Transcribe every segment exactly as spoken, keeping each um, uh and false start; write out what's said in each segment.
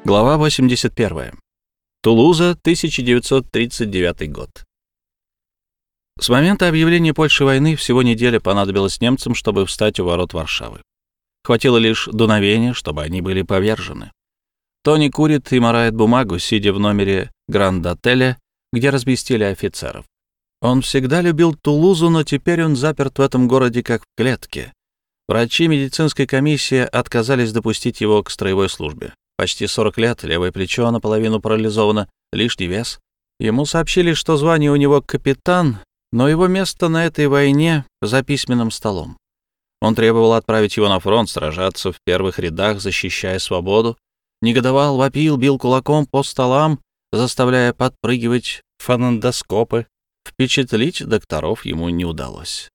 Глава восемьдесят первая. Тулуза, тысяча девятьсот тридцать девятый год. С момента объявления Польши войны всего неделя понадобилась немцам, чтобы встать у ворот Варшавы. Хватило лишь дуновения, чтобы они были повержены. Тони курит и марает бумагу, сидя в номере Гранд-отеля, где разместили офицеров. Он всегда любил Тулузу, но теперь он заперт в этом городе как в клетке. Врачи медицинской комиссии отказались допустить его к строевой службе. Почти сорок лет, левое плечо наполовину парализовано, лишний вес. Ему сообщили, что звание у него капитан, но его место на этой войне за письменным столом. Он требовал отправить его на фронт, сражаться в первых рядах, защищая свободу. Негодовал, вопил, бил кулаком по столам, заставляя подпрыгивать фонендоскопы. Впечатлить докторов ему не удалось.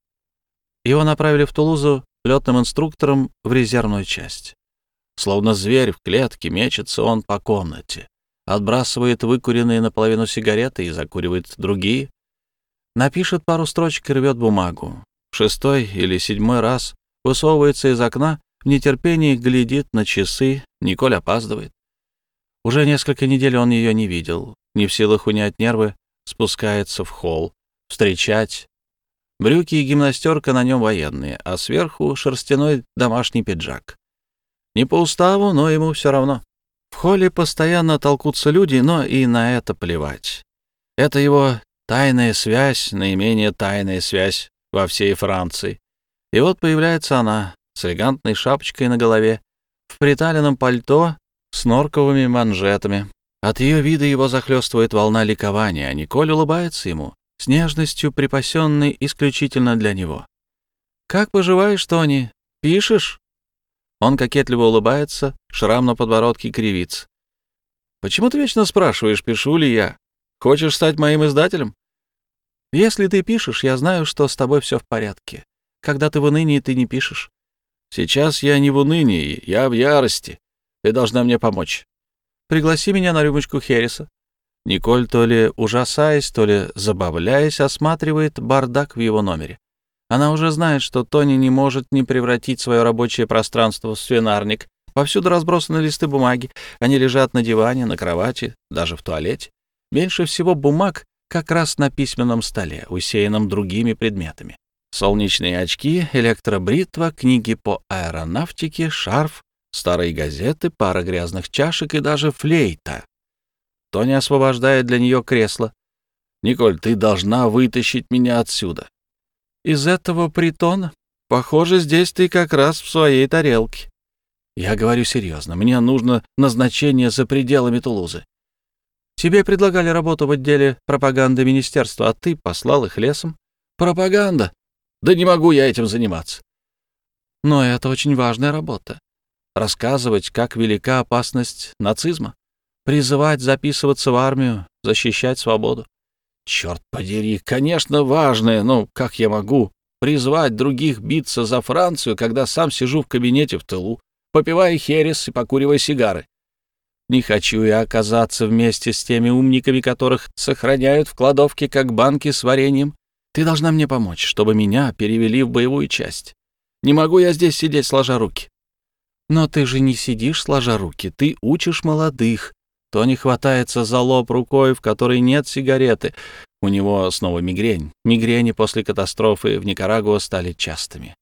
Его направили в Тулузу летным инструктором в резервную часть. Словно зверь в клетке мечется он по комнате, отбрасывает выкуренные наполовину сигареты и закуривает другие. Напишет пару строчек и рвет бумагу. Шестой или седьмой раз высовывается из окна, в нетерпении глядит на часы. Николь опаздывает. Уже несколько недель он ее не видел. Не в силах унять нервы, спускается в холл, встречать. Брюки и гимнастерка на нем военные, а сверху шерстяной домашний пиджак. Не по уставу, но ему все равно. В холле постоянно толкутся люди, но и на это плевать. Это его тайная связь, наименее тайная связь во всей Франции. И вот появляется она с элегантной шапочкой на голове, в приталенном пальто с норковыми манжетами. От ее вида его захлестывает волна ликования, а Николь улыбается ему, с нежностью припасенной исключительно для него. «Как поживаешь, Тони? Пишешь?» Он кокетливо улыбается, шрам на подбородке кривится. «Почему ты вечно спрашиваешь, пишу ли я? Хочешь стать моим издателем? Если ты пишешь, я знаю, что с тобой все в порядке. Когда ты в унынии, ты не пишешь. Сейчас я не в унынии, я в ярости. Ты должна мне помочь. Пригласи меня на рюмочку хереса». Николь, то ли ужасаясь, то ли забавляясь, осматривает бардак в его номере. Она уже знает, что Тони не может не превратить свое рабочее пространство в свинарник. Повсюду разбросаны листы бумаги. Они лежат на диване, на кровати, даже в туалете. Меньше всего бумаг как раз на письменном столе, усеянном другими предметами. Солнечные очки, электробритва, книги по аэронавтике, шарф, старые газеты, пара грязных чашек и даже флейта. Тони освобождает для нее кресло. «Николь, ты должна вытащить меня отсюда». «Из этого притона? Похоже, здесь ты как раз в своей тарелке». «Я говорю серьезно. Мне нужно назначение за пределами Тулузы. Тебе предлагали работу в отделе пропаганды министерства, а ты послал их лесом». «Пропаганда? Да не могу я этим заниматься». «Но это очень важная работа. Рассказывать, как велика опасность нацизма, призывать записываться в армию, защищать свободу». «Черт подери, конечно, важное, но как я могу призвать других биться за Францию, когда сам сижу в кабинете в тылу, попивая херес и покуривая сигары? Не хочу я оказаться вместе с теми умниками, которых сохраняют в кладовке, как банки с вареньем. Ты должна мне помочь, чтобы меня перевели в боевую часть. Не могу я здесь сидеть сложа руки». «Но ты же не сидишь сложа руки, ты учишь молодых». Тони хватается за лоб рукой, в которой нет сигареты. У него снова мигрень. Мигрени после катастрофы в Никарагуа стали частыми.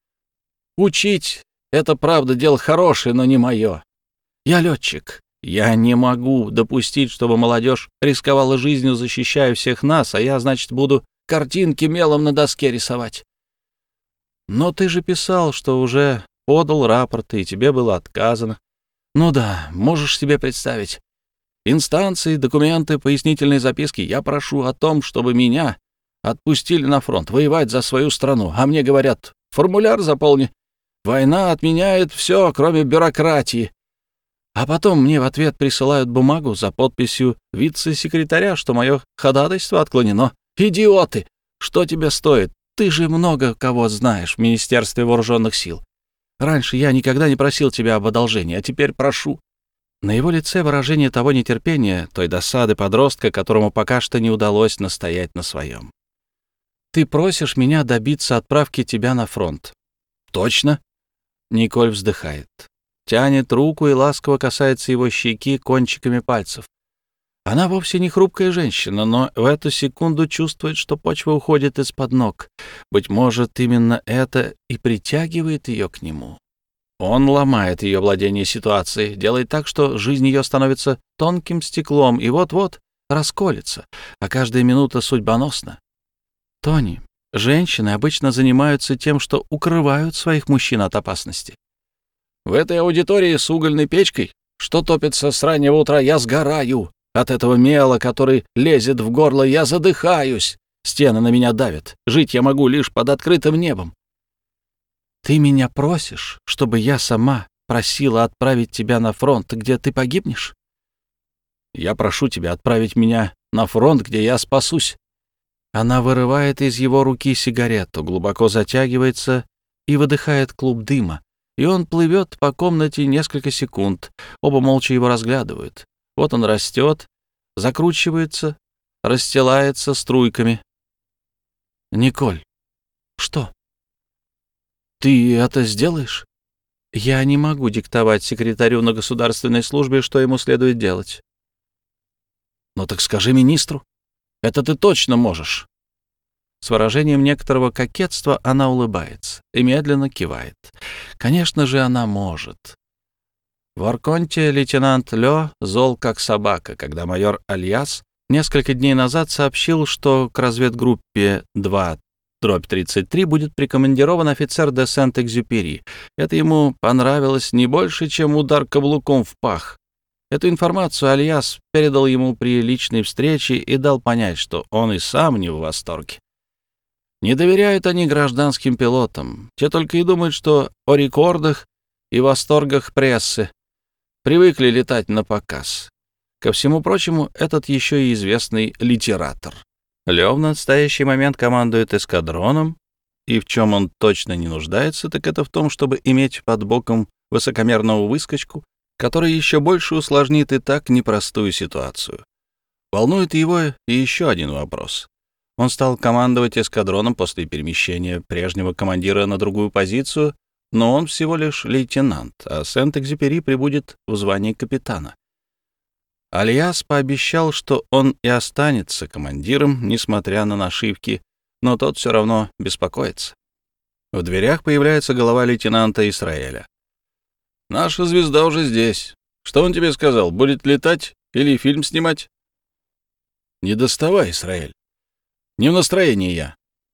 «Учить — это, правда, дело хорошее, но не мое. Я летчик. Я не могу допустить, чтобы молодежь рисковала жизнью, защищая всех нас, а я, значит, буду картинки мелом на доске рисовать». «Но ты же писал, что уже подал рапорты, и тебе было отказано». «Ну да, можешь себе представить. Инстанции, документы, пояснительные записки. Я прошу о том, чтобы меня отпустили на фронт, воевать за свою страну. А мне говорят, формуляр заполни. Война отменяет все, кроме бюрократии. А потом мне в ответ присылают бумагу за подписью вице-секретаря, что мое ходатайство отклонено. Идиоты! Что тебе стоит? Ты же много кого знаешь в Министерстве вооруженных сил. Раньше я никогда не просил тебя об одолжении, а теперь прошу». На его лице выражение того нетерпения, той досады подростка, которому пока что не удалось настоять на своем. «Ты просишь меня добиться отправки тебя на фронт». «Точно?» Николь вздыхает. тянет руку и ласково касается его щеки кончиками пальцев. Она вовсе не хрупкая женщина, но в эту секунду чувствует, что почва уходит из-под ног. Быть может, именно это и притягивает ее к нему. Он ломает ее владение ситуацией, делает так, что жизнь ее становится тонким стеклом и вот-вот расколется, а каждая минута судьбоносна. Тони, женщины обычно занимаются тем, что укрывают своих мужчин от опасности. В этой аудитории с угольной печкой, что топится с раннего утра, я сгораю. От этого мела, который лезет в горло, я задыхаюсь. Стены на меня давят. Жить я могу лишь под открытым небом. Ты меня просишь, чтобы я сама просила отправить тебя на фронт, где ты погибнешь? Я прошу тебя отправить меня на фронт, где я спасусь. Она вырывает из его руки сигарету, глубоко затягивается и выдыхает клуб дыма. И он плывет по комнате несколько секунд. Оба молча его разглядывают. Вот он растет, закручивается, расстилается струйками. Николь, что? Ты это сделаешь? Я не могу диктовать секретарю на государственной службе, что ему следует делать. Ну так скажи министру. Это ты точно можешь. С выражением некоторого кокетства она улыбается и медленно кивает. Конечно же, она может. В Арконте лейтенант Лё зол как собака, когда майор Альяс несколько дней назад сообщил, что к разведгруппе два дробь тридцать три будет прикомандирован офицер де Сент-Экзюпери. Это ему понравилось не больше, чем удар каблуком в пах. Эту информацию Альяс передал ему при личной встрече и дал понять, что он и сам не в восторге. Не доверяют они гражданским пилотам. Те только и думают, что о рекордах и восторгах прессы. Привыкли летать на показ. Ко всему прочему, этот еще и известный литератор. Лев в настоящий момент командует эскадроном, и в чем он точно не нуждается, так это в том, чтобы иметь под боком высокомерного выскочку, который еще больше усложнит и так непростую ситуацию. Волнует его и еще один вопрос. Он стал командовать эскадроном после перемещения прежнего командира на другую позицию, но он всего лишь лейтенант, а Сент-Экзюпери прибудет в звании капитана. Альяс пообещал, что он и останется командиром, несмотря на нашивки, но тот все равно беспокоится. В дверях появляется голова лейтенанта Исраэля. «Наша звезда уже здесь. Что он тебе сказал? Будет летать или фильм снимать?» «Не доставай, Исраэль. Не в настроении я.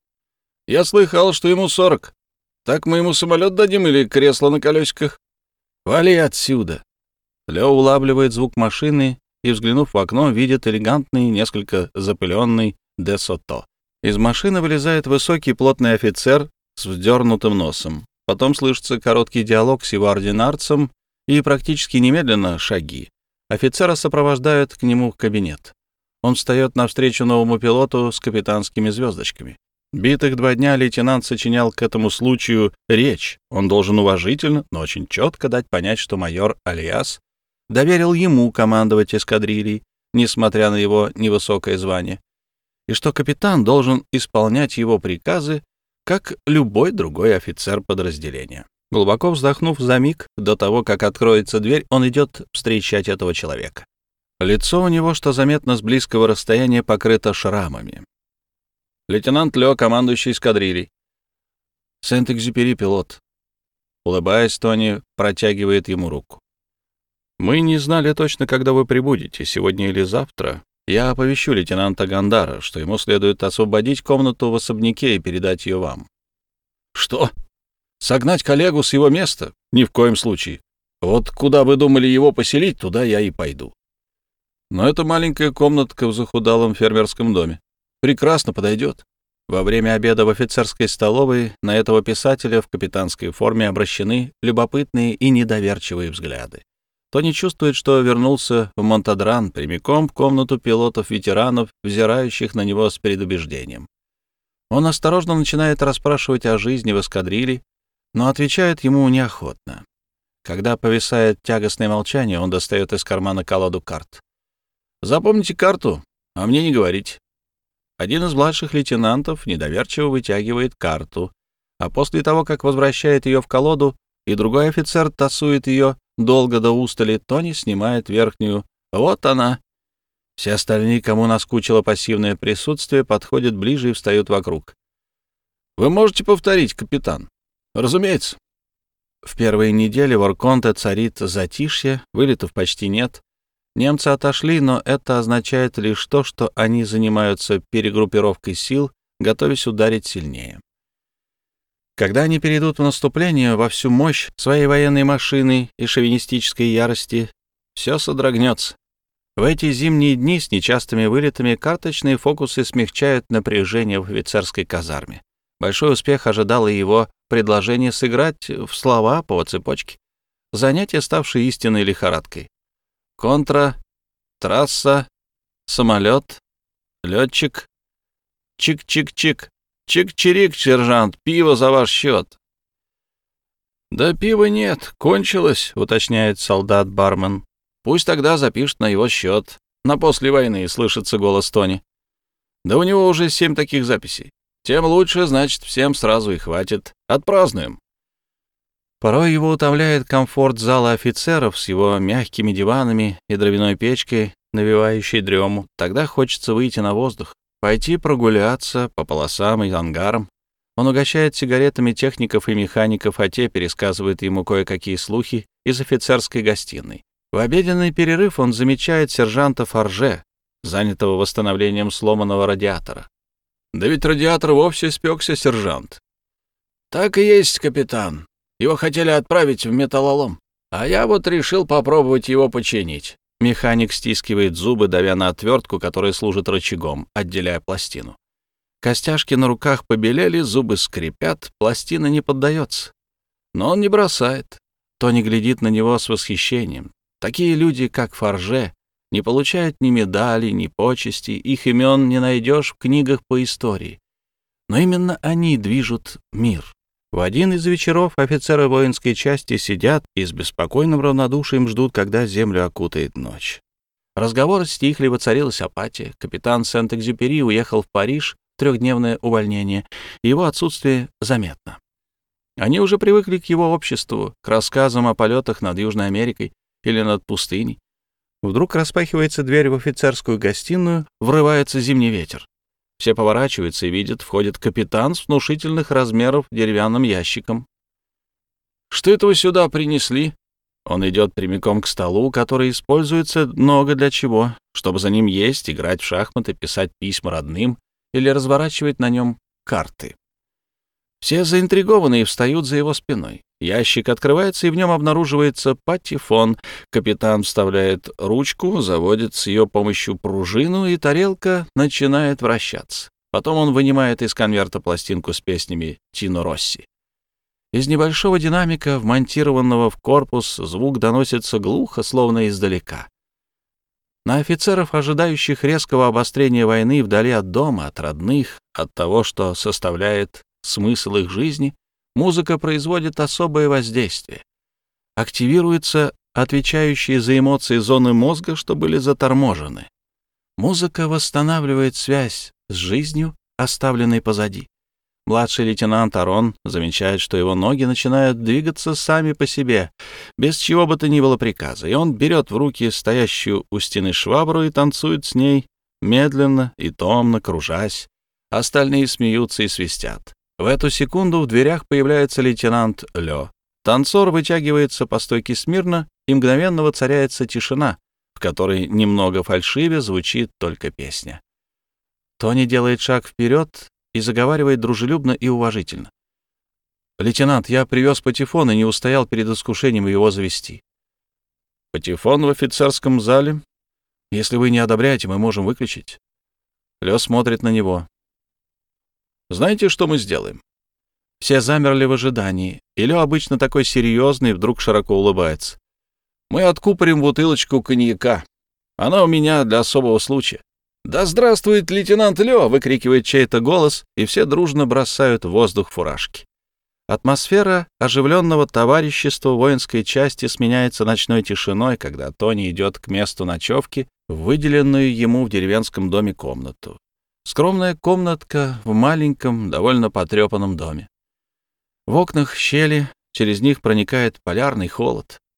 Я слыхал, что ему сорок. Так мы ему самолет дадим или кресло на колесиках? Вали отсюда!» Лео улавливает звук машины и, взглянув в окно, видит элегантный, несколько запыленный Де Сото. Из машины вылезает высокий плотный офицер с вздернутым носом. Потом слышится короткий диалог с его ординарцем и практически немедленно шаги. Офицера сопровождают к нему в кабинет. Он встает навстречу новому пилоту с капитанскими звездочками. Битых два дня лейтенант сочинял к этому случаю речь. Он должен уважительно, но очень четко дать понять, что майор Альяс доверил ему командовать эскадрильей, несмотря на его невысокое звание, и что капитан должен исполнять его приказы, как любой другой офицер подразделения. Глубоко вздохнув за миг до того, как откроется дверь, он идет встречать этого человека. Лицо у него, что заметно с близкого расстояния, покрыто шрамами. Лейтенант Лё, командующий эскадрильей. Сент-Экзюпери, пилот. Улыбаясь, Тони протягивает ему руку. «Мы не знали точно, когда вы прибудете, сегодня или завтра. Я оповещу лейтенанта Гандара, что ему следует освободить комнату в особняке и передать ее вам». «Что? Согнать коллегу с его места? Ни в коем случае. Вот куда вы думали его поселить, туда я и пойду. Но это маленькая комнатка в захудалом фермерском доме. Прекрасно подойдет». Во время обеда в офицерской столовой на этого писателя в капитанской форме обращены любопытные и недоверчивые взгляды. Тони чувствует, что вернулся в Монтадран прямиком в комнату пилотов-ветеранов, взирающих на него с предубеждением. Он осторожно начинает расспрашивать о жизни в эскадрилье, но отвечает ему неохотно. Когда повисает тягостное молчание, он достает из кармана колоду карт. «Запомните карту, а мне не говорить». Один из младших лейтенантов недоверчиво вытягивает карту, а после того, как возвращает ее в колоду, и другой офицер тасует ее долго до устали, Тони снимает верхнюю. Вот она. Все остальные, кому наскучило пассивное присутствие, подходят ближе и встают вокруг. «Вы можете повторить, капитан?» «Разумеется». В первые недели в Орконте царит затишье, вылетов почти нет. Немцы отошли, но это означает лишь то, что они занимаются перегруппировкой сил, готовясь ударить сильнее. Когда они перейдут в наступление во всю мощь своей военной машины и шовинистической ярости, все содрогнется. В эти зимние дни с нечастыми вылетами карточные фокусы смягчают напряжение в офицерской казарме. Большой успех ожидало его предложение сыграть в слова по цепочке, занятие, ставшее истинной лихорадкой. Контра, трасса, самолет, летчик, чик-чик-чик, чик-чирик, сержант, пиво за ваш счет. «Да пива нет, кончилось», — уточняет солдат-бармен. «Пусть тогда запишет на его счет. На после войны», — слышится голос Тони. «Да у него уже семь таких записей. Тем лучше, значит, всем сразу и хватит. Отпразднуем». Порой его утомляет комфорт зала офицеров с его мягкими диванами и дровяной печкой, навевающей дрему. Тогда хочется выйти на воздух, пойти прогуляться по полосам и ангарам. Он угощает сигаретами техников и механиков, а те пересказывают ему кое-какие слухи из офицерской гостиной. В обеденный перерыв он замечает сержанта Форже, занятого восстановлением сломанного радиатора. «Да ведь радиатор вовсе спекся, сержант». «Так и есть, капитан. Его хотели отправить в металлолом, а я вот решил попробовать его починить». Механик стискивает зубы, давя на отвертку, которая служит рычагом, отделяя пластину. Костяшки на руках побелели, зубы скрипят, пластина не поддается. Но он не бросает. Тони глядит на него с восхищением. Такие люди, как Форже, не получают ни медалей, ни почестей, их имен не найдешь в книгах по истории. Но именно они движут мир. В один из вечеров офицеры воинской части сидят и с беспокойным равнодушием ждут, когда землю окутает ночь. Разговоры стихли, воцарилась апатия. Капитан Сент-Экзюпери уехал в Париж в трехдневное увольнение, и его отсутствие заметно. Они уже привыкли к его обществу, к рассказам о полетах над Южной Америкой или над пустыней. Вдруг распахивается дверь в офицерскую гостиную, врывается зимний ветер. Все поворачиваются и видят, входит капитан с внушительных размеров деревянным ящиком. «Что это вы сюда принесли?» Он идет прямиком к столу, который используется много для чего, чтобы за ним есть, играть в шахматы, писать письма родным или разворачивать на нем карты. Все заинтригованы и встают за его спиной. Ящик открывается, и в нем обнаруживается патефон. Капитан вставляет ручку, заводит с ее помощью пружину, и тарелка начинает вращаться. Потом он вынимает из конверта пластинку с песнями Тино Росси. Из небольшого динамика, вмонтированного в корпус, звук доносится глухо, словно издалека. На офицеров, ожидающих резкого обострения войны вдали от дома, от родных, от того, что составляет смысл их жизни, музыка производит особое воздействие. Активируются отвечающие за эмоции зоны мозга, что были заторможены. Музыка восстанавливает связь с жизнью, оставленной позади. Младший лейтенант Арон замечает, что его ноги начинают двигаться сами по себе, без чего бы то ни было приказа, и он берет в руки стоящую у стены швабру и танцует с ней, медленно и томно кружась. Остальные смеются и свистят. В эту секунду в дверях появляется лейтенант Лё. Танцор вытягивается по стойке смирно, и мгновенно воцаряется тишина, в которой немного фальшиве звучит только песня. Тони делает шаг вперед и заговаривает дружелюбно и уважительно. «Лейтенант, я привез патефон и не устоял перед искушением его завести». «Патефон в офицерском зале? Если вы не одобряете, мы можем выключить». Лё смотрит на него. «Знаете, что мы сделаем?» Все замерли в ожидании. И Лё, обычно такой серьезный, вдруг широко улыбается. «Мы откупорим бутылочку коньяка. Она у меня для особого случая». «Да здравствует лейтенант Лё!» — выкрикивает чей-то голос, и все дружно бросают в воздух фуражки. Атмосфера оживленного товарищества воинской части сменяется ночной тишиной, когда Тони идет к месту ночевки в выделенную ему в деревенском доме комнату. Скромная комнатка в маленьком, довольно потрепанном доме. В окнах щели, через них проникает полярный холод.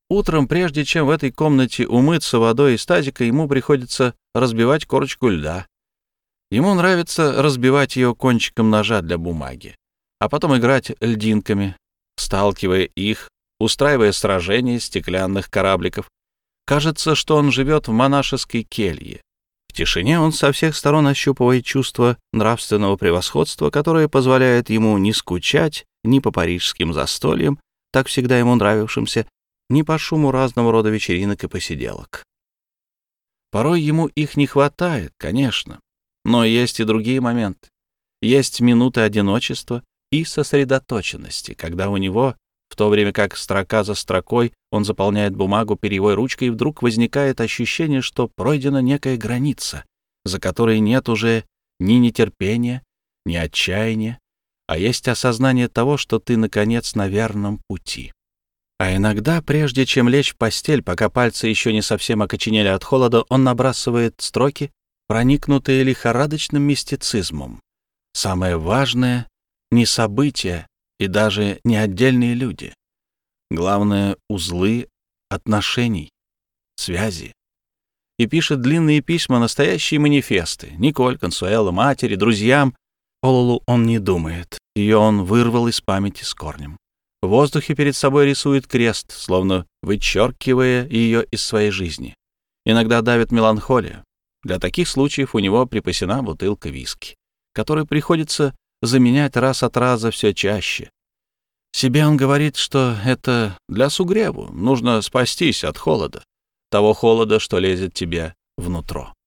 Утром, прежде чем в этой комнате умыться водой из тазика, ему приходится разбивать корочку льда. Ему нравится разбивать ее кончиком ножа для бумаги, а потом играть льдинками, сталкивая их, устраивая сражения стеклянных корабликов. Кажется, что он живет в монашеской келье. В тишине он со всех сторон ощупывает чувство нравственного превосходства, которое позволяет ему не скучать ни по парижским застольям, так всегда ему нравившимся, ни по шуму разного рода вечеринок и посиделок. Порой ему их не хватает, конечно, но есть и другие моменты. Есть минуты одиночества и сосредоточенности, когда у него, в то время как строка за строкой он заполняет бумагу перьевой ручкой, вдруг возникает ощущение, что пройдена некая граница, за которой нет уже ни нетерпения, ни отчаяния, а есть осознание того, что ты, наконец, на верном пути. А иногда, прежде чем лечь в постель, пока пальцы еще не совсем окоченели от холода, он набрасывает строки, проникнутые лихорадочным мистицизмом. Самое важное — не события и даже не отдельные люди. Главное — узлы отношений, связи. И пишет длинные письма, настоящие манифесты. Николь, Консуэло, матери, друзьям. О Лулу он не думает. Ее он вырвал из памяти с корнем. В воздухе перед собой рисует крест, словно вычеркивая ее из своей жизни. Иногда давит меланхолия. Для таких случаев у него припасена бутылка виски, которую приходится заменять раз от раза все чаще. Себе он говорит, что это для сугреву, нужно спастись от холода, того холода, что лезет тебе внутрь.